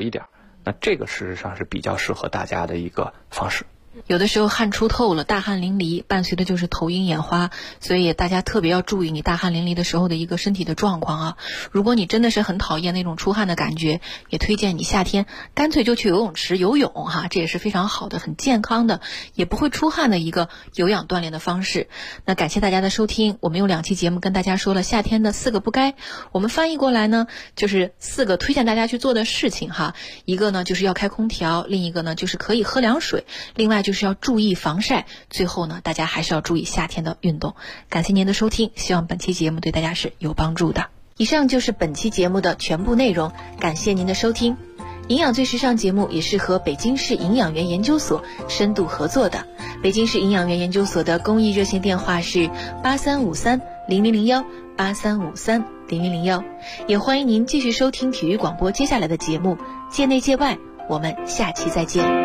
一点，那这个事实上是比较适合大家的一个方式。 有的时候汗出透了，大汗淋漓，伴随的就是头晕眼花，所以大家特别要注意你大汗淋漓的时候的一个身体的状况啊。如果你真的是很讨厌那种出汗的感觉，也推荐你夏天干脆就去游泳池游泳哈，这也是非常好的、很健康的，也不会出汗的一个有氧锻炼的方式。那感谢大家的收听，我们用2期节目跟大家说了夏天的4个不该，我们翻译过来呢就是4个推荐大家去做的事情哈。一个呢就是要开空调，另一个呢就是可以喝凉水，另外就是要注意防晒，最后呢大家还是要注意夏天的运动。感谢您的收听，希望本期节目对大家是有帮助的。以上就是本期节目的全部内容，感谢您的收听。营养最时尚节目也是和北京市营养员研究所深度合作的。北京市营养员研究所的公益热线电话是83530001 83530001，也欢迎您继续收听体育广播接下来的节目，界内界外，我们下期再见。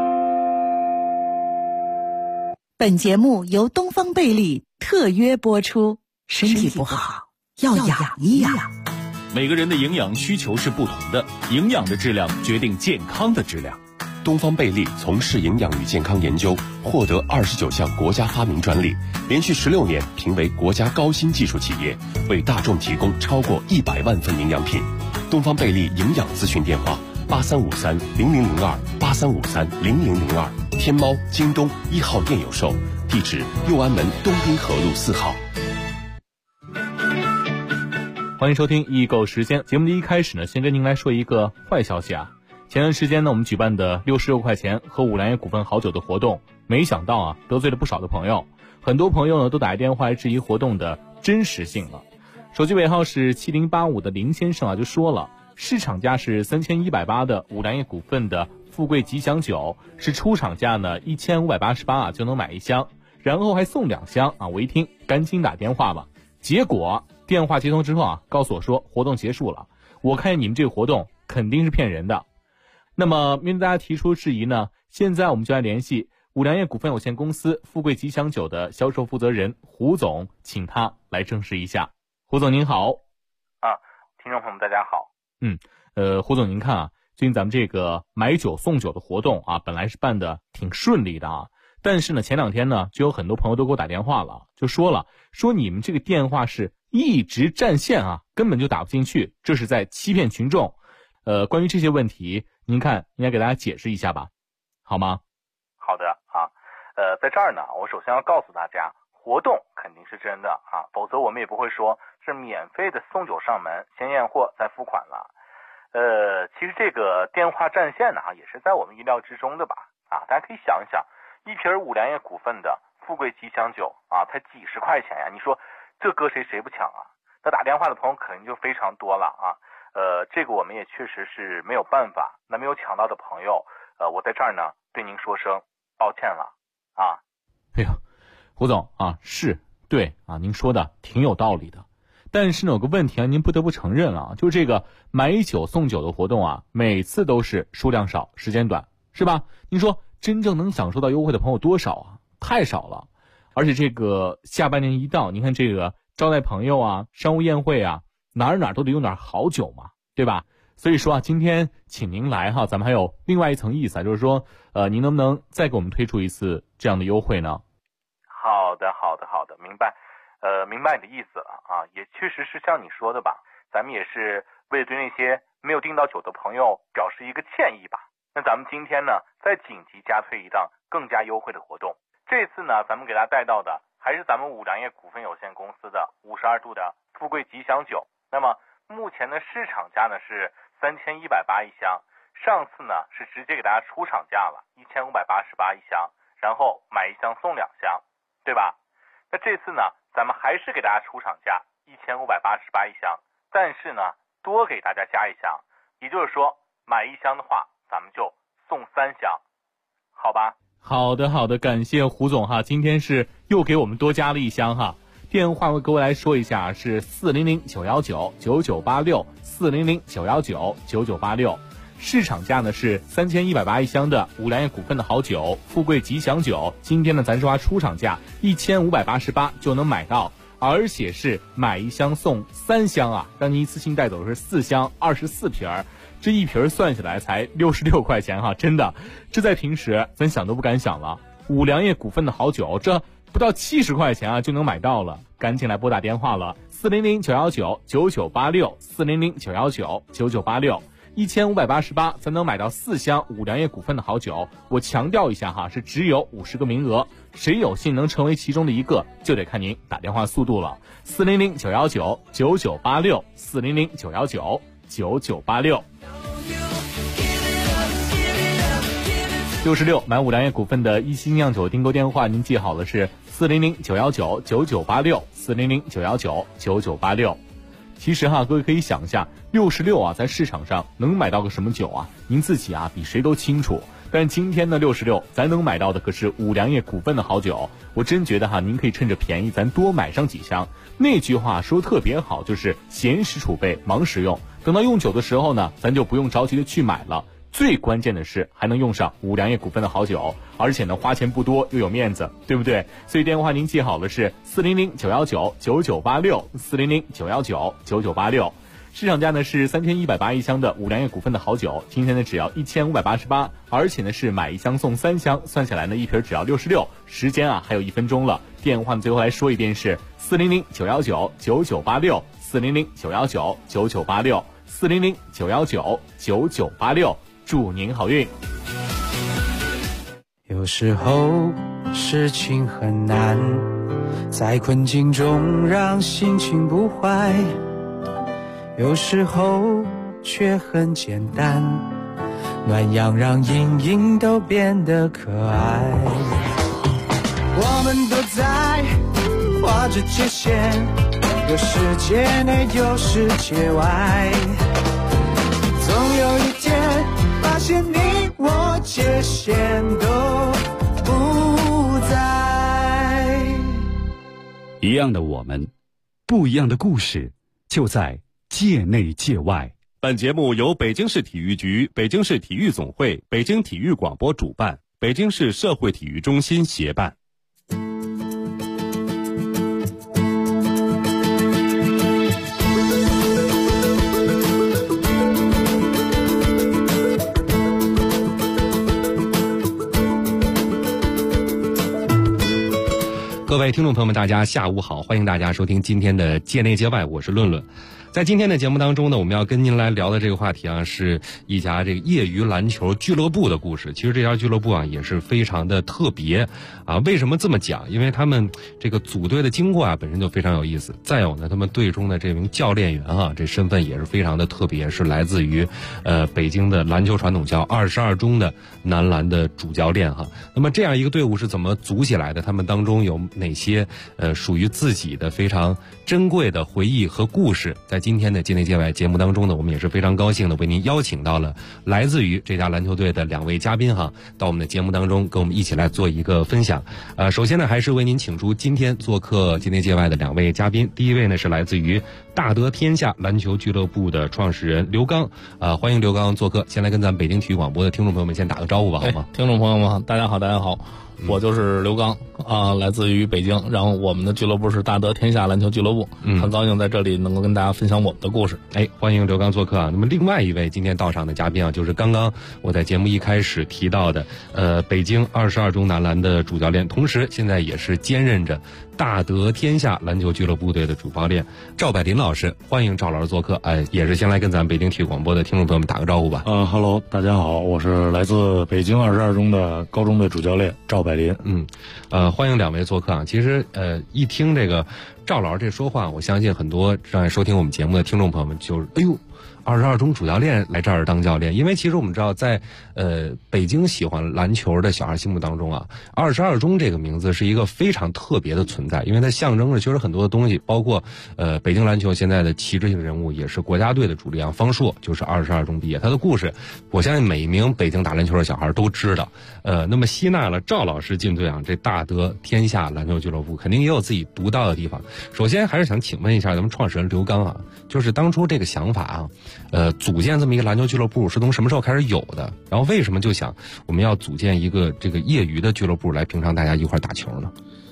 本节目由东方贝利特约播出。身体不好要养一养。 每个人的营养需求是不同的，营养的质量决定健康的质量。 东方贝利从事营养与健康研究，获得29项国家发明专利，连续16年评为国家高新技术企业，为大众提供超过100万份营养品。东方贝利营养咨询电话83530002 83530002，天猫、京东1号店有售，地址右安门东滨河路4号。 欢迎收听易购时间。节目的一开始呢，先跟您来说一个坏消息啊。前段时间呢，我们举办的66块钱喝五粮液股份好酒的活动，没想到啊，得罪了不少的朋友。很多朋友呢都打来电话来质疑活动的真实性了。手机尾号是7085的林先生啊就说了，市场价是3180的五粮液股份的富贵吉祥酒，是出厂价呢1588啊就能买1箱，然后还送2箱啊。我一听赶紧打电话吧，结果电话接通之后啊，告诉我说活动结束了。我看你们这个活动肯定是骗人的。那么面对大家提出质疑呢，现在我们就来联系五粮液股份有限公司富贵吉祥酒的销售负责人胡总，请他来证实一下。胡总您好。 听众朋友们大家好。 胡总您看啊，最近咱们这个买酒送酒的活动啊，本来是办的挺顺利的啊，但是呢前2天呢就有很多朋友都给我打电话了，就说你们这个电话是一直占线啊，根本就打不进去，这是在欺骗群众。关于这些问题，您看应该给大家解释一下吧，好吗？ 好的啊，在这儿呢，我首先要告诉大家，活动肯定是真的啊，否则我们也不会说是免费的送酒上门，先验货再付款了。其实这个电话占线呢，也是在我们意料之中的吧？啊，大家可以想一想，一瓶五粮液股份的富贵吉祥酒啊，才几十块钱呀，你说这搁谁不抢啊？那打电话的朋友肯定就非常多了啊。这个我们也确实是没有办法。那没有抢到的朋友，我在这儿呢对您说声抱歉了啊。 哎呀，胡总啊，是对啊，您说的挺有道理的。但是呢有个问题啊，您不得不承认啊，就是这个买酒送酒的活动啊，每次都是数量少时间短，是吧？您说真正能享受到优惠的朋友多少啊？太少了。而且这个下半年一到，您看这个招待朋友啊，商务宴会啊，哪儿都得用点好酒嘛，对吧？所以说啊，今天请您来哈，咱们还有另外一层意思啊，就是说您能不能再给我们推出一次这样的优惠呢？ 好的，明白。明白你的意思了啊，也确实是像你说的吧，咱们也是为了对那些没有订到酒的朋友表示一个歉意吧。那咱们今天呢，再紧急加推一档更加优惠的活动。这次呢，咱们给大家带到的还是咱们五粮液股份有限公司的52度的富贵吉祥酒。那么目前的市场价呢是3180一箱，上次呢是直接给大家出厂价了1588一箱，然后买1箱送2箱，对吧？那这次呢，咱们还是给大家出厂价1588一箱，但是呢多给大家加1箱，也就是说买1箱的话咱们就送3箱，好吧？ 好的，感谢胡总哈，今天是又给我们多加了1箱哈。电话我给我来说一下，是400-919-9986 400-919-9986，市场价呢是3180一箱的五粮液股份的好酒富贵吉祥酒，今天呢咱说出厂价1588就能买到，而且是买1箱送3箱啊，让您一次性带走的是4箱24瓶， 这一瓶算下来才66块钱哈，真的，这在平时咱想都不敢想了。五粮液股份的好酒，这不到70块钱啊就能买到了，赶紧来拨打电话了，400-919-9986，400-919-9986，1588才能买到4箱五粮液股份的好酒。我强调一下哈，是只有50个名额，谁有幸能成为其中的一个，就得看您打电话速度了。400-919-9986，400-919-9986。66买五粮液股份的一星酿酒订购电话，您记好了是400-919-9986，400-919-9986。其实哈，各位可以想一下，66啊，在市场上能买到个什么酒啊？您自己啊比谁都清楚。但今天的66，咱能买到的可是五粮液股份的好酒。我真觉得哈，您可以趁着便宜，咱多买上几箱。那句话说特别好，就是闲时储备，忙时用。等到用酒的时候呢，咱就不用着急的去买了。最关键的是还能用上五粮液股份的好酒，而且呢花钱不多又有面子，对不对？所以电话您记好了是400-919-9986，400-919-9986。市场价呢是3180一箱的五粮液股份的好酒，今天呢只要1588，而且呢是买一箱送3箱，算下来呢一瓶只要66。时间啊还有1分钟了，电话呢最后来说一遍是400-919-9986，400-919-9986，400-919-9986。祝您好运。 有时候事情很难，在困境中让心情不坏，有时候却很简单，暖阳让阴影都变得可爱。我们都在画着界限，有世界内有世界外，总有一天发现你我界限都不在。 一样的我们，不一样的故事，就在界内界外。 本节目由北京市体育局、北京市体育总会、北京体育广播主办，北京市社会体育中心协办。 各位听众朋友们，大家下午好，欢迎大家收听今天的界内界外，我是论论。在今天的节目当中呢，我们要跟您来聊的这个话题啊，是一家这个业余篮球俱乐部的故事。其实这家俱乐部啊也是非常的特别啊。为什么这么讲？因为他们这个组队的经过啊本身就非常有意思。再有呢，他们队中的这名教练员啊，这身份也是非常的特别，是来自于北京的篮球传统校22中的男篮的主教练哈。那么这样一个队伍是怎么组起来的？他们当中有哪些属于自己的非常珍贵的回忆和故事？在今天的界内界外节目当中呢，我们也是非常高兴的为您邀请到了来自于这家篮球队的2位嘉宾哈，到我们的节目当中跟我们一起来做一个分享。首先呢，还是为您请出今天做客界内界外的2位嘉宾。第一位呢是来自于大德天下篮球俱乐部的创始人刘刚，欢迎刘刚做客。先来跟咱们北京体育广播的听众朋友们先打个招呼吧，好吗？ 听众朋友们，大家好，大家好。我就是刘刚来自于北京，然后我们的俱乐部是大德天下篮球俱乐部，很高兴在这里能够跟大家分享我们的故事。 欢迎刘刚做客啊。那么另外一位今天到场的嘉宾啊，就是刚刚我在节目一开始提到的北京22中男篮的主教练，同时现在也是兼任着大德天下篮球俱乐部队的主教练赵百林老师。欢迎赵老师做客，也是先来跟咱们北京体育广播的听众朋友们打个招呼吧。 Hello， 大家好，我是来自北京22中的高中队主教练赵百林。 欢迎2位做客啊。其实一听这个赵老师这说话，我相信很多正在收听我们节目的听众朋友们就是22中主教练来这儿当教练。因为其实我们知道在北京喜欢篮球的小孩心目当中啊，22中这个名字是一个非常特别的存在，因为它象征着其实很多的东西，包括北京篮球现在的旗帜性人物也是国家队的主力啊，方硕就是22中毕业，他的故事我相信每一名北京打篮球的小孩都知道。那么吸纳了赵老师进队啊，这大德天下篮球俱乐部肯定也有自己独到的地方。首先还是想请问一下咱们创始人刘刚啊，就是当初这个想法啊组建这么一个篮球俱乐部是从什么时候开始有的？然后为什么就想我们要组建一个这个业余的俱乐部来平常大家一块打球呢？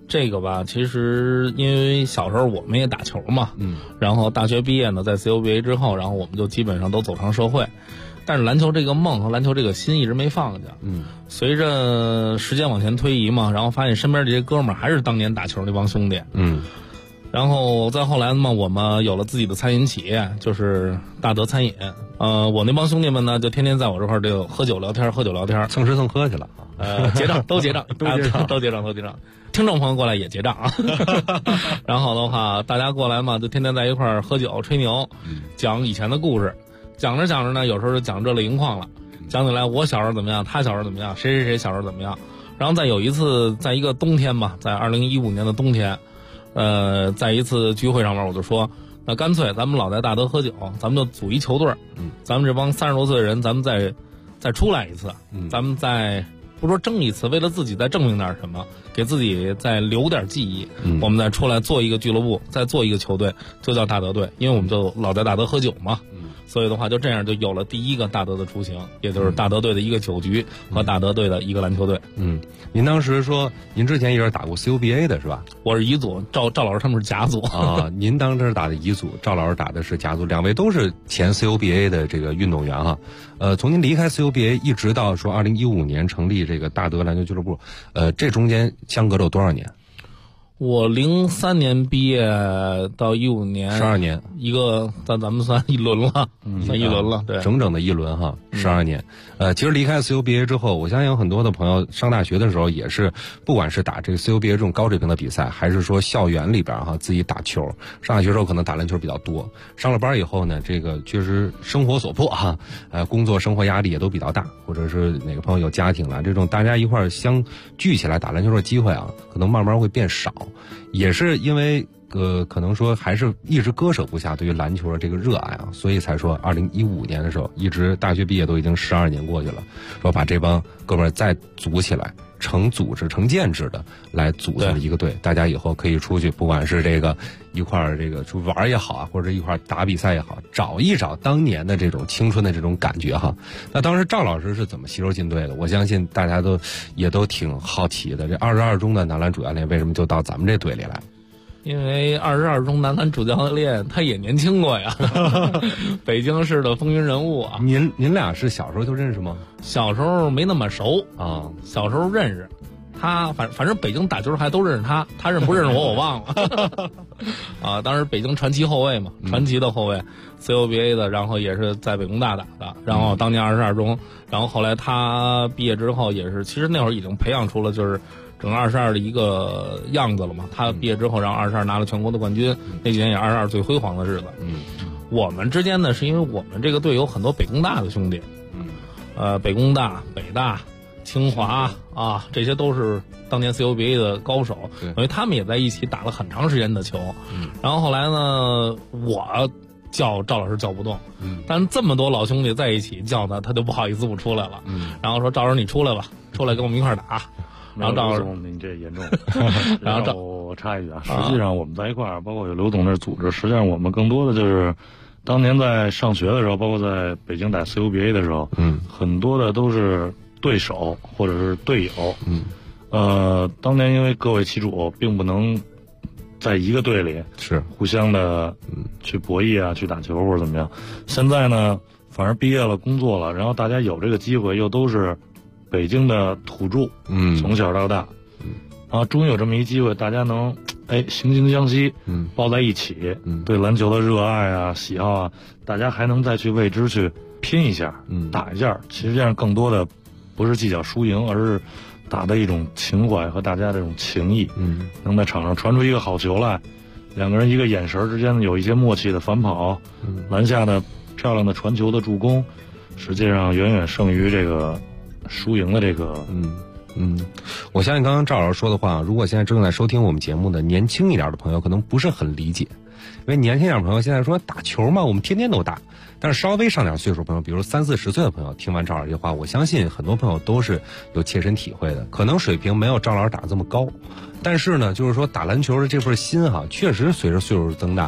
这个吧，其实因为小时候我们也打球嘛，然后大学毕业呢，在 CUBA 之后，然后我们就基本上都走上社会，但是篮球这个梦和篮球这个心一直没放下。随着时间往前推移嘛，然后发现身边这些哥们儿还是当年打球那帮兄弟。然后再后来嘛，我们有了自己的餐饮企业，就是大德餐饮。我那帮兄弟们呢，就天天在我这块儿就喝酒聊天， 蹭吃蹭喝去了。 结账都结账，都结账。听众朋友过来也结账啊。然后的话，大家过来嘛，就天天在一块儿喝酒吹牛，讲以前的故事。讲着讲着呢，有时候就讲热泪盈眶了。讲起来我小时候怎么样，他小时候怎么样，谁小时候怎么样。然后再有一次，在一个冬天吧，在2015年的冬天，在一次聚会上面，我就说，那干脆咱们老在大德喝酒，咱们就组一球队，咱们这帮30多岁的人，咱们再出来一次，咱们再不说争一次，为了自己再证明点什么，给自己再留点记忆，我们再出来做一个俱乐部，再做一个球队，就叫大德队，因为我们就老在大德喝酒嘛。所以的话，就这样就有了第一个大德的雏形，也就是大德队的一个酒局和大德队的一个篮球队。 您当时说您之前也是打过 CUBA 的是吧？ 我是乙组，赵老师他们是甲组啊。您当时打的乙组，赵老师打的是甲组，两位都是前 CUBA 的这个运动员哈。从您离开 CUBA 一直到说2015年成立这个大德篮球俱乐部，这中间相隔了有多少年？ 我03年毕业到15年 ，12年， 一个咱们算一轮了，算一轮了，对， 整整的一轮哈，12年。其实离开 CUBA 之后，我相信有很多的朋友上大学的时候也是，不管是打这个 CUBA 这种高水平的比赛，还是说校园里边哈自己打球。上大学时候可能打篮球比较多，上了班以后呢，这个确实生活所迫哈，工作生活压力也都比较大，或者是哪个朋友有家庭了，这种大家一块儿相聚起来打篮球的机会啊，可能慢慢会变少。也是因为可能说还是一直割舍不下对于篮球的这个热爱啊，所以才说2015年的时候，一直大学毕业都已经12年过去了，说把这帮哥们儿再组起来，成组织成建制的来组成一个队，大家以后可以出去，不管是这个一块儿这个出玩也好啊，或者一块儿打比赛也好，找一找当年的这种青春的这种感觉哈。那当时赵老师是怎么吸收进队的？我相信大家也都挺好奇的。这22中的男篮主教练为什么就到咱们这队里来？ 因为22中男篮主教练他也年轻过呀，北京市的风云人物啊。 您俩是小时候就认识吗？ 小时候没那么熟啊， 小时候认识他，反正北京打球还都认识他，他认不认识我忘了。啊，当时北京传奇后卫嘛，传奇的后卫 ，CUBA 的，然后也是在北工大打的，然后当年22中，然后后来他毕业之后也是，其实那会儿已经培养出了就是整个22的一个样子了嘛。他毕业之后，然后22拿了全国的冠军，那几年也22最辉煌的日子。我们之间呢，是因为我们这个队有很多北工大的兄弟，北工大、北大、清华啊，这些都是当年 CUBA 的高手，因为他们也在一起打了很长时间的球。然后后来呢，我叫赵老师叫不动，但这么多老兄弟在一起叫呢，他就不好意思不出来了。然后说赵老师你出来吧，出来跟我们一块打。然后赵老师， 你这严重。然后我插一句啊，实际上我们在一块儿，包括有刘总这组织，实际上我们更多的就是当年在上学的时候，包括在北京打 CUBA 的时候，很多的都是对手或者是队友。当年因为各为其主，并不能在一个队里是互相的去博弈啊，去打球或者怎么样。现在呢，反正毕业了，工作了，然后大家有这个机会，又都是北京的土著，从小到大，然后终于有这么一机会，大家能惺惺相惜，抱在一起，对篮球的热爱啊、喜好啊，大家还能再去为之去拼一下，打一下。其实这样更多的不是计较输赢，而是打的一种情怀和大家这种情谊，能在场上传出一个好球来，两个人一个眼神之间有一些默契的反跑，篮下的漂亮的传球的助攻，实际上远远胜于这个输赢的这个。 我相信刚刚赵老师说的话，如果现在正在收听我们节目的年轻一点的朋友可能不是很理解，因为年轻一点的朋友现在说打球嘛，我们天天都打。但是稍微上点岁数朋友，比如30、40岁的朋友，听完赵老师这话，我相信很多朋友都是有切身体会的。可能水平没有赵老师打这么高，但是呢，就是说打篮球的这份心哈，确实随着岁数增大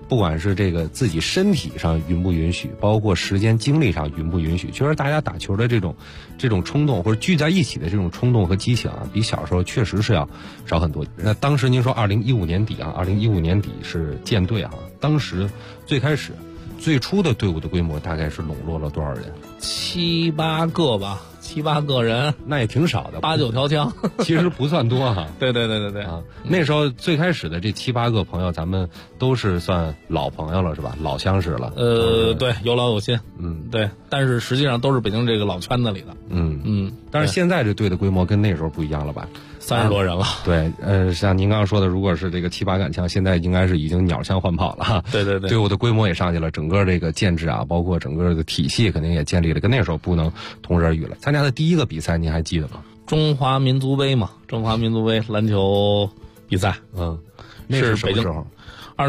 不管是这个自己身体上允不允许，包括时间精力上允不允许，确实大家打球的这种冲动或者聚在一起的这种冲动和激情啊，比小时候确实是要少很多。那当时您说2015年底是建队啊，当时最初的队伍的规模大概是笼络了多少人 ？7、8个吧，7、8个人， 那也挺少的 ，8、9条枪， 其实不算多哈。 对啊，那时候最开始的这7、8个朋友，咱们都是算老朋友了，是吧？老相识了。 对，有老有新。对，但是实际上都是北京这个老圈子里的。 但是现在这队的规模跟那时候不一样了吧 ？30多人了。 对，像您刚刚说的，如果是这个7、8杆枪，现在应该是已经鸟枪换炮了哈。 对， 队伍的规模也上去了，整个这个建制啊，包括整个的体系肯定也建立了，跟那时候不能同日而语了。参加的第一个比赛您还记得吗？ 中华民族杯嘛，中华民族杯篮球比赛。 那是什么时候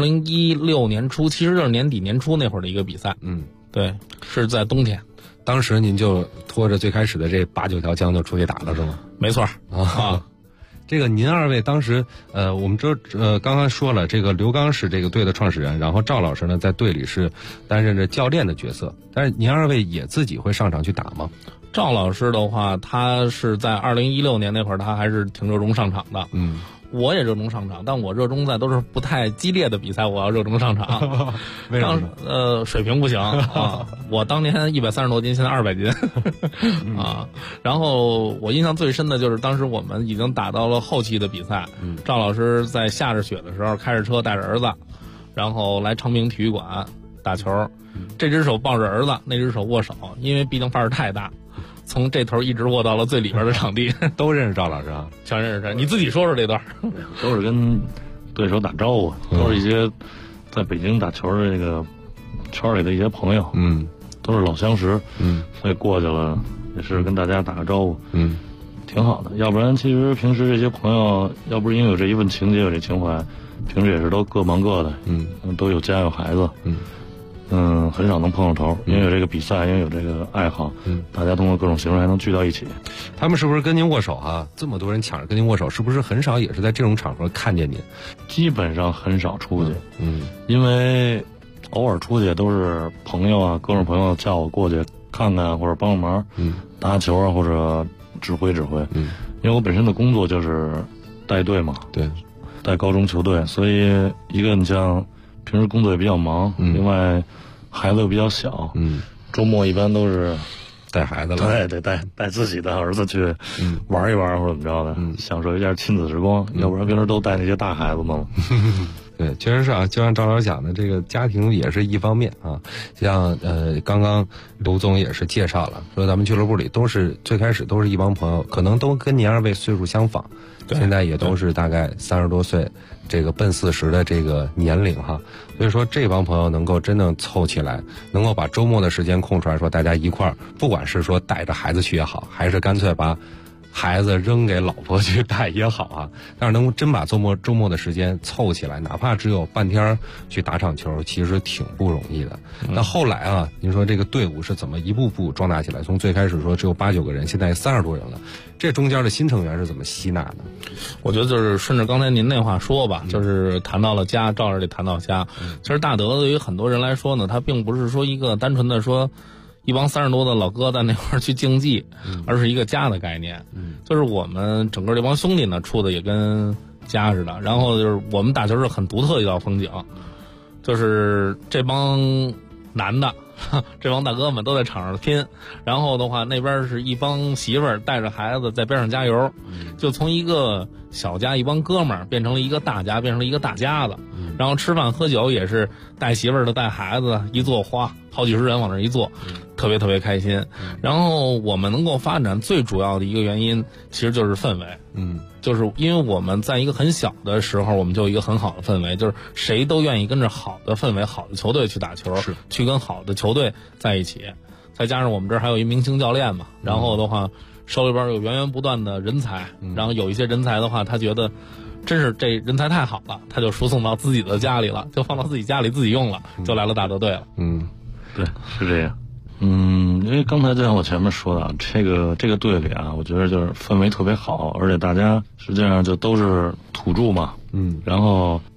？2016年初，其实就是年底年初那会儿的一个比赛。对，是在冬天。 当时您就拖着最开始的这8、9条枪就出去打了是吗？ 没错啊。 这个您二位当时我们刚刚说了，这个刘刚是这个队的创始人，然后赵老师呢在队里是担任着教练的角色，但是您二位也自己会上场去打吗？ 赵老师的话，他是在2016年那会儿，他还是挺热衷上场的。我也热衷上场，但我热衷在都是不太激烈的比赛，我要热衷上场。 为什么？ 水平不行啊！我当年130多斤，现在200斤啊。然后我印象最深的就是当时我们已经打到了后期的比赛，赵老师在下着雪的时候开着车带着儿子，然后来昌平体育馆打球，这只手抱着儿子，那只手握手，因为毕竟范儿太大。从这头一直握到了最里边的场地。 都认识赵老师啊？ 全认识他。你自己说说这段。 都是跟对手打招呼，都是一些在北京打球的这个圈里的一些朋友，都是老相识，所以过去了也是跟大家打个招呼，挺好的。要不然其实平时这些朋友，要不是因为有这一份情结，有这情怀，平时也是都各忙各的，都有家有孩子，很少能碰上头，因为有这个比赛，因为有这个爱好，大家通过各种形式还能聚到一起。 他们是不是跟您握手啊？这么多人抢着跟您握手，是不是很少也是在这种场合看见您？ 基本上很少出去，因为偶尔出去都是朋友啊，哥们朋友叫我过去看看或者帮忙，打球啊或者指挥，因为我本身的工作就是带队嘛， 对， 带高中球队，所以一个你像平时工作也比较忙，另外孩子又比较小，周末一般都是带孩子了， 对，得带自己的儿子去玩一玩或者怎么着的，享受一下亲子时光，要不然平时都带那些大孩子们了。 对，确实是啊，就像赵老师讲的，这个家庭也是一方面啊。像刚刚刘总也是介绍了，说咱们俱乐部里最开始都是一帮朋友，可能都跟您二位岁数相仿，现在也都是大概30多岁，这个奔40的这个年龄哈。所以说这帮朋友能够真正凑起来，能够把周末的时间空出来，说大家一块儿，不管是说带着孩子去也好，还是干脆把孩子扔给老婆去带也好啊，但是能真把周末的时间凑起来，哪怕只有半天去打场球，其实挺不容易的。那后来啊，您说这个队伍是怎么一步步壮大起来？从最开始说只有8、9个人，现在30多人了，这中间的新成员是怎么吸纳的？ 我觉得就是顺着刚才您那话说吧，就是谈到了家，赵老师谈到家。其实大德对于很多人来说呢，他并不是说一个单纯的说一帮30多的老哥在那块儿去竞技，而是一个家的概念。就是我们整个这帮兄弟呢，处的也跟家似的。然后就是我们打球是很独特的一道风景，就是这帮男的，这帮大哥们都在场上拼，然后的话那边是一帮媳妇儿带着孩子在边上加油，就从一个小家一帮哥们儿变成了一个大家，变成了一个大家子。然后吃饭喝酒也是带媳妇儿的带孩子，一坐哗好几十人往那一坐，特别特别开心。然后我们能够发展最主要的一个原因其实就是氛围，就是因为我们在一个很小的时候我们就有一个很好的氛围，就是谁都愿意跟着好的氛围好的球队去打球，去跟好的球队在一起。再加上我们这儿还有一明星教练嘛，然后的话手里边有源源不断的人才，然后有一些人才的话他觉得真是这人才太好了，他就输送到自己的家里了，就放到自己家里自己用了，就来了大德队了。 对，是这样。因为刚才就像我前面说的，这个队里啊，我觉得就是氛围特别好，而且大家实际上就都是土著嘛，然后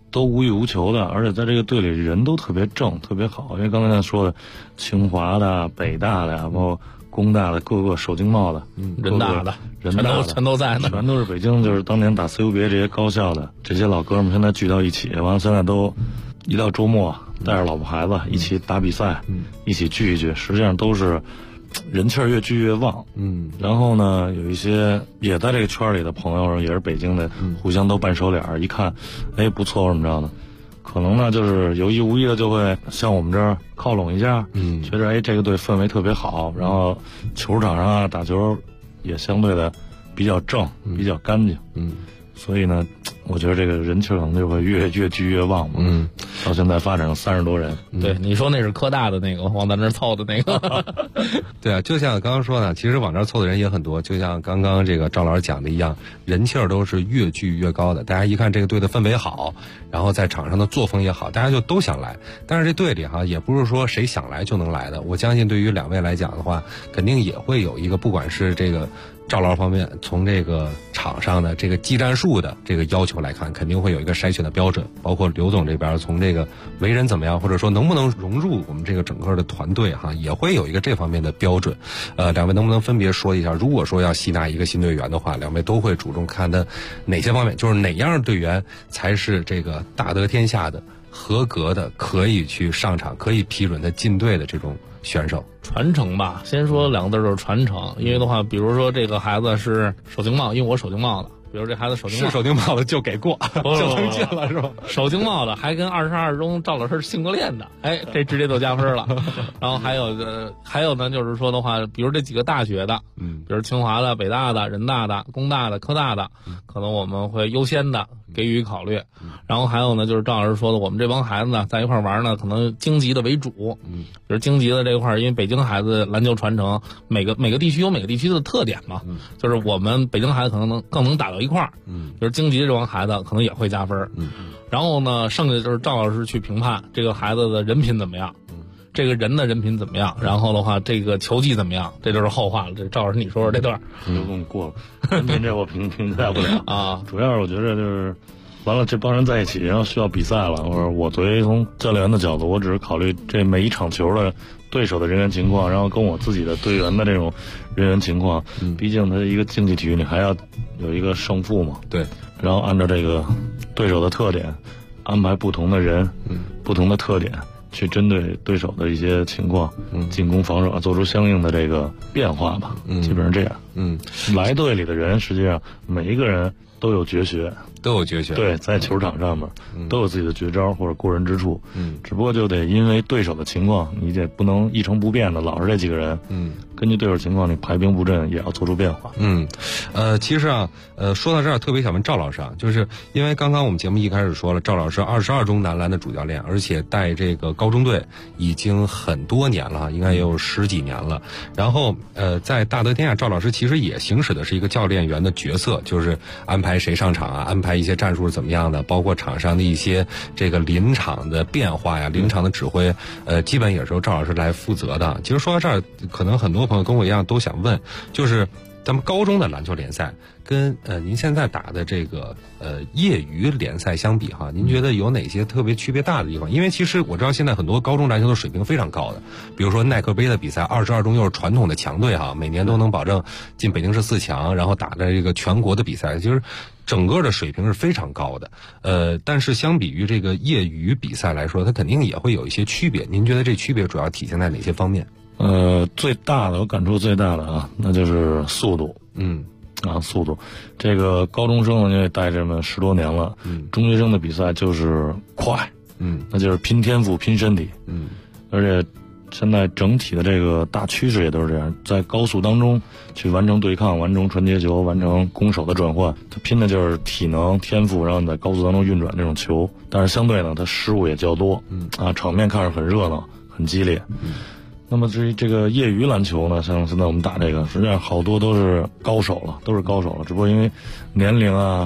都无欲无求的，而且在这个队里人都特别正，特别好。因为刚才说的，清华的、北大的呀，包括工大的，各个首经贸的， 人大的，全都在呢， 全都是北京，就是当年打 CUBA 这些高校的这些老哥们，现在聚到一起，完了现在都一到周末带着老婆孩子一起打比赛，一起聚一聚，实际上都是人气儿越聚越旺。然后呢，有一些也在这个圈里的朋友，也是北京的，互相都扮手脸，一看，哎，不错，怎么着的，可能呢就是有意无意的就会向我们这儿靠拢一下，觉得哎这个队氛围特别好，然后球场上啊打球也相对的比较正，比较干净，所以呢，我觉得这个人气可能就会越聚越旺嘛。到现在发展了30多人。 对，你说那是科大的那个往咱那儿凑的那个。 对啊，就像刚刚说的，其实往这儿凑的人也很多，就像刚刚这个赵老师讲的一样，人气儿都是越聚越高的。大家一看这个队的氛围好，然后在场上的作风也好，大家就都想来。但是这队里哈，也不是说谁想来就能来的。我相信对于2位来讲的话，肯定也会有一个，不管是这个赵老师方面从这个场上的这个技战术的这个要求来看，肯定会有一个筛选的标准，包括刘总这边从这个为人怎么样，或者说能不能融入我们这个整个的团队哈，也会有一个这方面的标准。2位能不能分别说一下，如果说要吸纳一个新队员的话，2位都会主重看的哪些方面，就是哪样的队员才是这个大得天下的、合格的、可以去上场、可以批准他进队的这种选手？ 传承吧，先说2个字就是传承。因为的话，比如说这个孩子是首经贸，因为我首经贸的，比如这孩子首经贸是首经贸的就给过，就能进了是吧？ 首经贸的还跟22中赵老师性格练的，哎，这直接就加分了。然后还有呢，就是说的话，比如这几个大学的，比如清华的、北大的、人大的、工大的、科大的，可能我们会优先的给予考虑。然后还有呢，就是赵老师说的，我们这帮孩子呢在一块玩呢，可能京级的为主。比如京级的这块，因为北京孩子篮球传承，每个地区有每个地区的特点嘛，就是我们北京孩子可能更能打到一块儿。就是京级这帮孩子可能也会加分。然后呢，剩下的就是赵老师去评判这个孩子的人品怎么样，这个人的人品怎么样，然后的话这个球技怎么样，这就是后话了。这赵老师你说说这段。 刘总过了，您这我评价不了啊。主要是我觉得就是完了这帮人在一起，然后需要比赛了，或者我作为从教练员的角度，我只是考虑这每一场球的对手的人员情况，然后跟我自己的队员的这种人员情况。毕竟它一个竞技体育，你还要有一个胜负嘛。 对。 然后按照这个对手的特点，安排不同的人，不同的特点，去针对对手的一些情况，进攻防守做出相应的这个变化吧。基本上这样。来队里的人，实际上每一个人都有绝学。对，在球场上面都有自己的绝招或者过人之处。只不过就得因为对手的情况，你也不能一成不变的老是这几个人。根据对手情况，你排兵布阵也要做出变化。 其实啊，说到这儿，特别想问赵老师啊，就是因为刚刚我们节目一开始说了，赵老师22中男篮的主教练，而且带这个高中队已经很多年了，应该也有10几年了。然后在大得天下，赵老师其实也行使的是一个教练员的角色，就是安排谁上场啊，安排一些战术是怎么样的，包括场上的一些这个临场的变化呀，临场的指挥，基本也是由赵老师来负责的。其实说到这儿，可能很多朋友跟我一样都想问，就是咱们高中的篮球联赛跟您现在打的这个业余联赛相比哈，您觉得有哪些特别区别大的地方？因为其实我知道现在很多高中篮球的水平非常高的，比如说耐克杯的比赛，22中又是传统的强队哈，每年都能保证进北京市4强，然后打的这个全国的比赛，就是整个的水平是非常高的。但是相比于这个业余比赛来说，它肯定也会有一些区别。您觉得这区别主要体现在哪些方面？ 最大的我感触最大的啊，那就是速度。速度。这个高中生呢，因为带这么10多年了，中学生的比赛就是快，那就是拼天赋、拼身体，而且现在整体的这个大趋势也都是这样，在高速当中去完成对抗、完成传接球、完成攻守的转换，他拼的就是体能、天赋，然后在高速当中运转这种球。但是相对呢，他失误也较多，场面看着很热闹、很激烈。那么至于这个业余篮球呢，像现在我们打这个，实际上好多都是高手了，只不过因为年龄啊、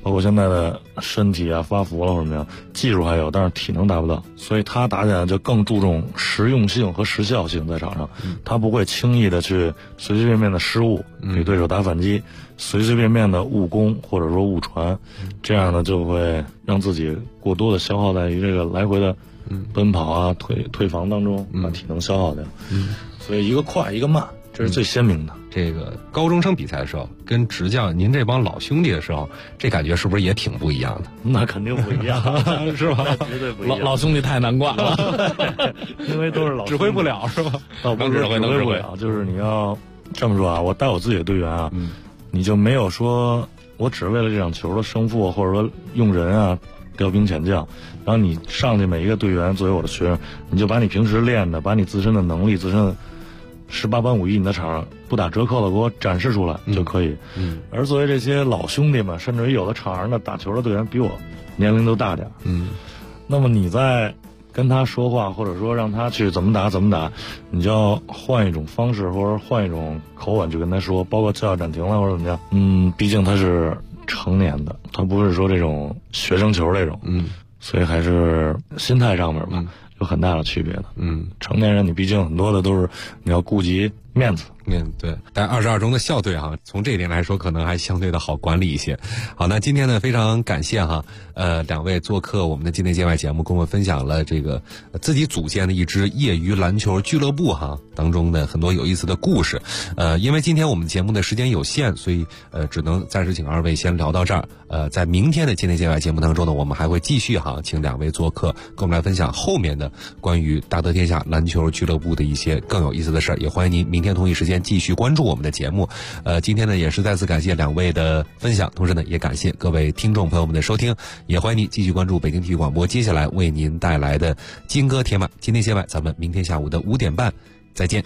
包括现在的身体啊发福了或者怎么样，技术还有，但是体能达不到，所以他打起来就更注重实用性和时效性在场上，他不会轻易的去随随便便的失误给对手打反击，随随便便的误攻或者说误传，这样呢就会让自己过多的消耗在于这个来回的奔跑啊退防当中，把体能消耗掉。所以一个快一个慢，这是最鲜明的。 这个高中生比赛的时候跟执教您这帮老兄弟的时候，这感觉是不是也挺不一样的？ 那肯定不一样是吧？ 绝对不一样。 老兄弟太难惯了因为都是老指挥不了是吧？ 不是指挥不了，就是你要这么说啊，我带我自己的队员啊，你就没有说我只为了这场球的胜负，或者说用人啊调兵遣将，然后你上去每一个队员作为我的学生，你就把你平时练的，把你自身的能力、自身的18般武艺，你的场上不打折扣的给我展示出来就可以。而作为这些老兄弟们，甚至于有的场上的打球的队员比我年龄都大点，那么你在跟他说话，或者说让他去怎么打，你就要换一种方式，或者换一种口吻去跟他说，包括叫暂停了或者怎么样。毕竟他是成年的，他不是说这种学生球这种，所以还是心态上面吧，有很大的区别的。成年人你毕竟很多的都是你要顾及面子。 对，但22中的校队哈，从这一点来说，可能还相对的好管理一些。好，那今天呢，非常感谢哈，两位做客我们的境内界外节目，跟我们分享了这个自己组建的一支业余篮球俱乐部哈当中的很多有意思的故事。因为今天我们节目的时间有限，所以只能暂时请二位先聊到这儿。在明天的境内界外节目当中呢，我们还会继续哈，请两位做客，跟我们来分享后面的关于大德天下篮球俱乐部的一些更有意思的事儿。也欢迎您明天同一时间继续关注我们的节目。今天呢也是再次感谢两位的分享，同时呢也感谢各位听众朋友们的收听，也欢迎您继续关注北京体育广播接下来为您带来的金戈铁马今天界外，咱们明天下午的5点半再见。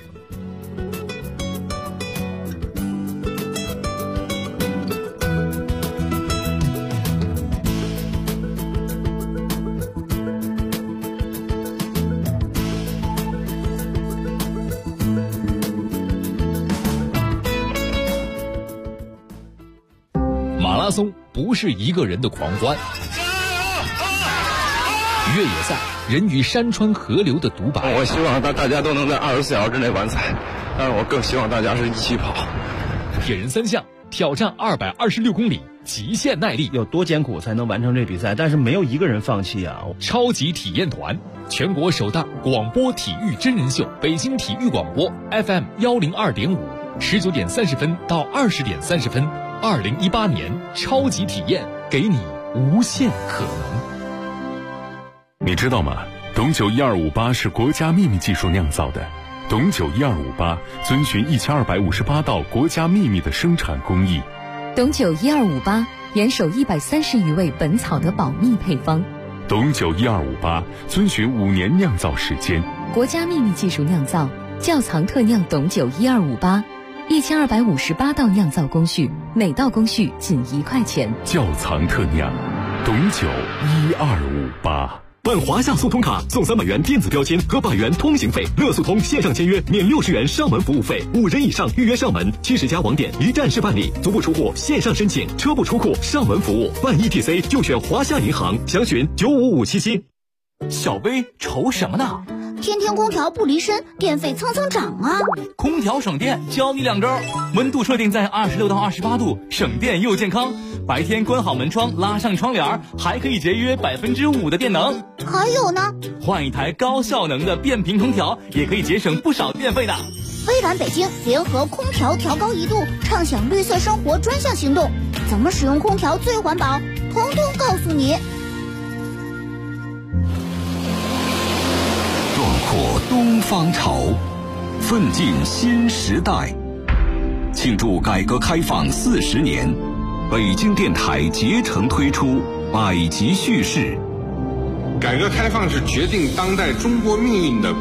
马拉松不是一个人的狂欢，越野赛人与山川河流的独白。 我希望大家都能在24小时之内完赛，但是我更希望大家是一起跑。 铁人3项挑战226公里，极限耐力， 有多艰苦才能完成这比赛？但是没有一个人放弃啊！ 超级体验团，全国首档广播体育真人秀，北京体育广播 FM 102.5，19点30分到20点30分。2018年超级体验，给你无限可能。 你知道吗？董酒1258是国家秘密技术酿造的。董酒1258遵循1258道国家秘密的生产工艺。 董酒1258严守130余味本草的保密配方。 董酒1258遵循5年酿造时间。 国家秘密技术酿造，窖藏特酿董酒1258，1258道酿造工序，每道工序仅1块钱。 窖藏特酿，董酒1258。 办华夏速通卡送300元电子标签和100元通行费，乐速通线上签约免60元上门服务费，5人以上预约上门，70家网点一站式办理，足不出户线上申请，车不出库上门服务，办 ETC 就选华夏银行，详询95577。 小薇愁什么呢？ 天天空调不离身，电费蹭蹭涨啊！ 空调省电，教你2招：温度设定在26到28度，省电又健康。白天关好门窗，拉上窗帘，还可以节约5%的电能。 还有呢， 换一台高效能的变频空调，也可以节省不少电费的。 微软北京联合空调调高1度，畅享绿色生活专项行动，怎么使用空调最环保？通通告诉你。 壮阔东方潮，奋进新时代。庆祝改革开放40年，北京电台竭诚推出百集叙事。 改革开放是决定当代中国命运的